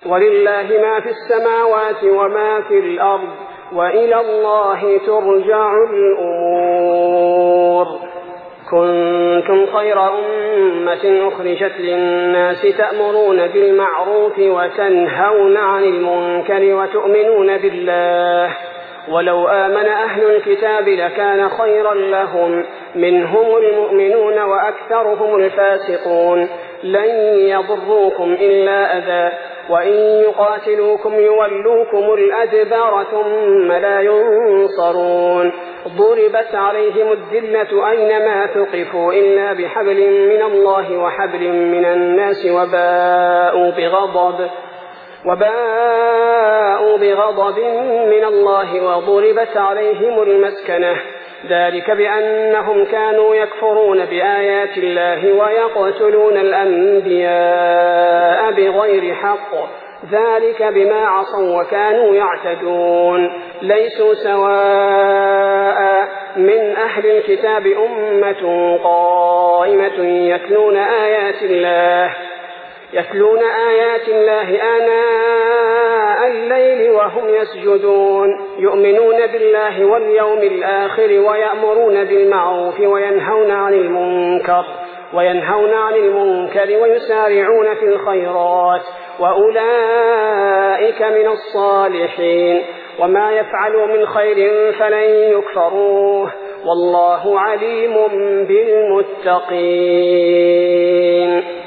ولله ما في السماوات وما في الأرض وإلى الله ترجع الأمور. كنتم خير أمة أخرجت للناس تأمرون بالمعروف وتنهون عن المنكر وتؤمنون بالله، ولو آمن أهل الكتاب لكان خيرا لهم، منهم المؤمنون وأكثرهم الفاسقون. لن يضروكم إلا أذى، وإن يقاتلوكم يولوكم الأدبار ثم لا ينصرون. ضربت عليهم الذلة أينما ثقفوا إلا بحبل من الله وحبل من الناس وباءوا بغضب من الله وضربت عليهم المسكنة، ذلك بأنهم كانوا يكفرون بآيات الله ويقتلون الأنبياء بغير حق، ذلك بما عصوا وكانوا يعتدون. ليسوا سواء، من أهل الكتاب أمة قائمة يتلون آيات الله آناء الليل وهم يسجدون، يؤمنون بالله واليوم الآخر ويأمرون بالمعروف وينهون عن المنكر ويسارعون في الخيرات، وأولئك من الصالحين. وما يفعلوا من خير فلن يكفروه، والله عليم بالمتقين.